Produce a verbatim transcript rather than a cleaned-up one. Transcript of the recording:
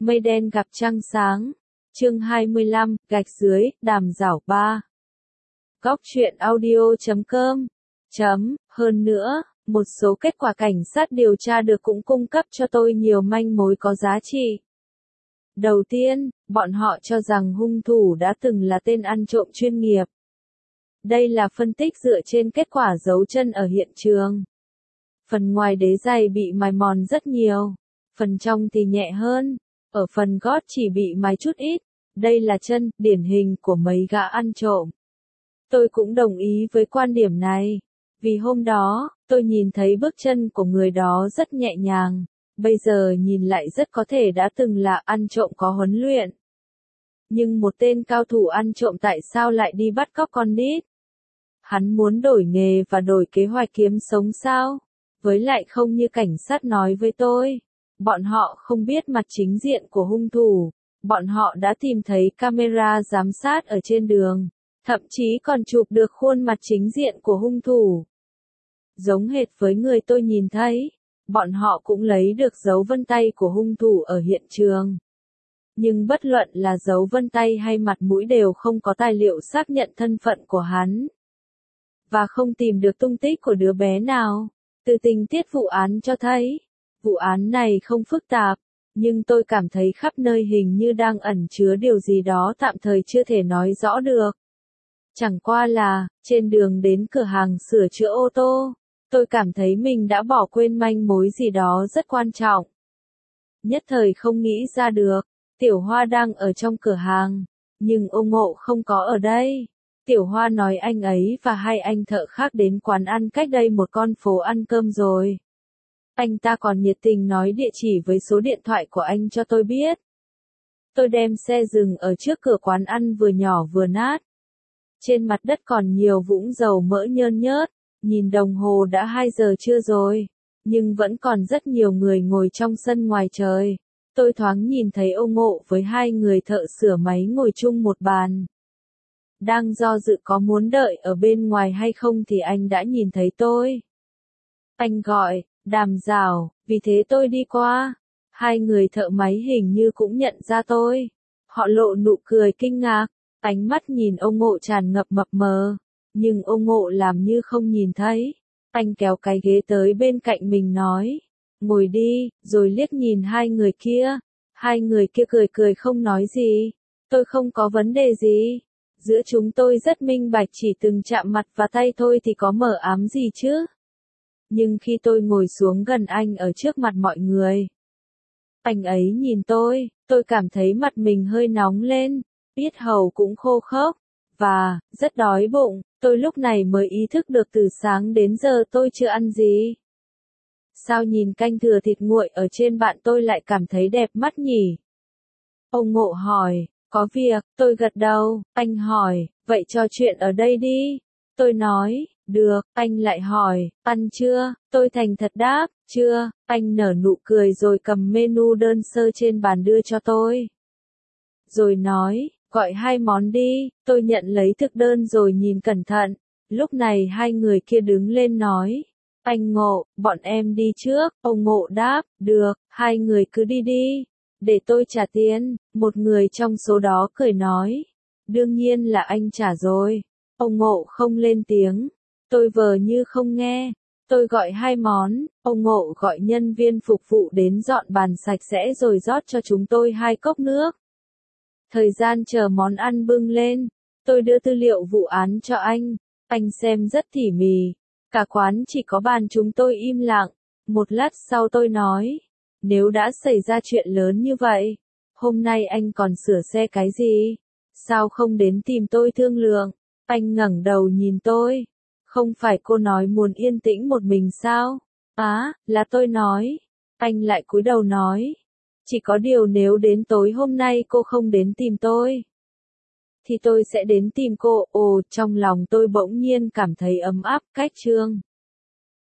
Mây đen gặp trăng sáng. Chương hai mươi lăm, gạch dưới, đàm giảo ba. Góc truyện audio chấm com. Chấm, hơn nữa, một số kết quả cảnh sát điều tra được cũng cung cấp cho tôi nhiều manh mối có giá trị. Đầu tiên, bọn họ cho rằng hung thủ đã từng là tên ăn trộm chuyên nghiệp. Đây là phân tích dựa trên kết quả dấu chân ở hiện trường. Phần ngoài đế giày bị mài mòn rất nhiều, phần trong thì nhẹ hơn, ở phần gót chỉ bị mài chút ít. Đây là chân, điển hình của mấy gã ăn trộm. Tôi cũng đồng ý với quan điểm này, vì hôm đó, tôi nhìn thấy bước chân của người đó rất nhẹ nhàng, bây giờ nhìn lại rất có thể đã từng là ăn trộm có huấn luyện. Nhưng một tên cao thủ ăn trộm tại sao lại đi bắt cóc con nít? Hắn muốn đổi nghề và đổi kế hoạch kiếm sống sao? Với lại không như cảnh sát nói với tôi, bọn họ không biết mặt chính diện của hung thủ. Bọn họ đã tìm thấy camera giám sát ở trên đường, thậm chí còn chụp được khuôn mặt chính diện của hung thủ. Giống hệt với người tôi nhìn thấy, bọn họ cũng lấy được dấu vân tay của hung thủ ở hiện trường. Nhưng bất luận là dấu vân tay hay mặt mũi đều không có tài liệu xác nhận thân phận của hắn. Và không tìm được tung tích của đứa bé nào. Từ tình tiết vụ án cho thấy, vụ án này không phức tạp. Nhưng tôi cảm thấy khắp nơi hình như đang ẩn chứa điều gì đó tạm thời chưa thể nói rõ được. Chẳng qua là, trên đường đến cửa hàng sửa chữa ô tô, tôi cảm thấy mình đã bỏ quên manh mối gì đó rất quan trọng. Nhất thời không nghĩ ra được, Tiểu Hoa đang ở trong cửa hàng, nhưng ông Ngộ không có ở đây. Tiểu Hoa nói anh ấy và hai anh thợ khác đến quán ăn cách đây một con phố ăn cơm rồi. Anh ta còn nhiệt tình nói địa chỉ với số điện thoại của anh cho tôi biết. Tôi đem xe dừng ở trước cửa quán ăn vừa nhỏ vừa nát. Trên mặt đất còn nhiều vũng dầu mỡ nhơn nhớt, nhìn đồng hồ đã hai giờ trưa rồi, nhưng vẫn còn rất nhiều người ngồi trong sân ngoài trời. Tôi thoáng nhìn thấy ông Ngộ với hai người thợ sửa máy ngồi chung một bàn. Đang do dự có muốn đợi ở bên ngoài hay không thì anh đã nhìn thấy tôi. Anh gọi, Đàm Giảo, vì thế tôi đi qua. Hai người thợ máy hình như cũng nhận ra tôi. Họ lộ nụ cười kinh ngạc, ánh mắt nhìn ông Ngộ tràn ngập mập mờ. Nhưng ông Ngộ làm như không nhìn thấy. Anh kéo cái ghế tới bên cạnh mình nói, ngồi đi, rồi liếc nhìn hai người kia. Hai người kia cười cười không nói gì. Tôi không có vấn đề gì. Giữa chúng tôi rất minh bạch, chỉ từng chạm mặt và tay thôi thì có mờ ám gì chứ. Nhưng khi tôi ngồi xuống gần anh ở trước mặt mọi người, anh ấy nhìn tôi, tôi cảm thấy mặt mình hơi nóng lên, yết hầu cũng khô khốc, và, rất đói bụng. Tôi lúc này mới ý thức được từ sáng đến giờ tôi chưa ăn gì. Sao nhìn canh thừa thịt nguội ở trên bạn tôi lại cảm thấy đẹp mắt nhỉ? Ông Ngộ hỏi, có việc, tôi gật đầu. Anh hỏi, vậy trò chuyện ở đây đi. Tôi nói, được. Anh lại hỏi, ăn chưa? Tôi thành thật đáp, chưa. Anh nở nụ cười rồi cầm menu đơn sơ trên bàn đưa cho tôi. Rồi nói, gọi hai món đi. Tôi nhận lấy thực đơn rồi nhìn cẩn thận. Lúc này hai người kia đứng lên nói, anh Ngộ, bọn em đi trước. Ông Ngộ đáp, được, hai người cứ đi đi. Để tôi trả tiền. Một người trong số đó cười nói, đương nhiên là anh trả rồi. Ông Ngộ không lên tiếng. Tôi vờ như không nghe. Tôi gọi hai món, ông Ngộ gọi nhân viên phục vụ đến dọn bàn sạch sẽ rồi rót cho chúng tôi hai cốc nước. Thời gian chờ món ăn bưng lên, tôi đưa tư liệu vụ án cho anh. Anh xem rất tỉ mỉ. Cả quán chỉ có bàn chúng tôi im lặng. Một lát sau tôi nói, nếu đã xảy ra chuyện lớn như vậy, hôm nay anh còn sửa xe cái gì? Sao không đến tìm tôi thương lượng? Anh ngẩng đầu nhìn tôi. Không phải cô nói muốn yên tĩnh một mình sao? Á, là tôi nói. Anh lại cúi đầu nói. Chỉ có điều nếu đến tối hôm nay cô không đến tìm tôi, thì tôi sẽ đến tìm cô. Ồ, trong lòng tôi bỗng nhiên cảm thấy ấm áp, cách trương.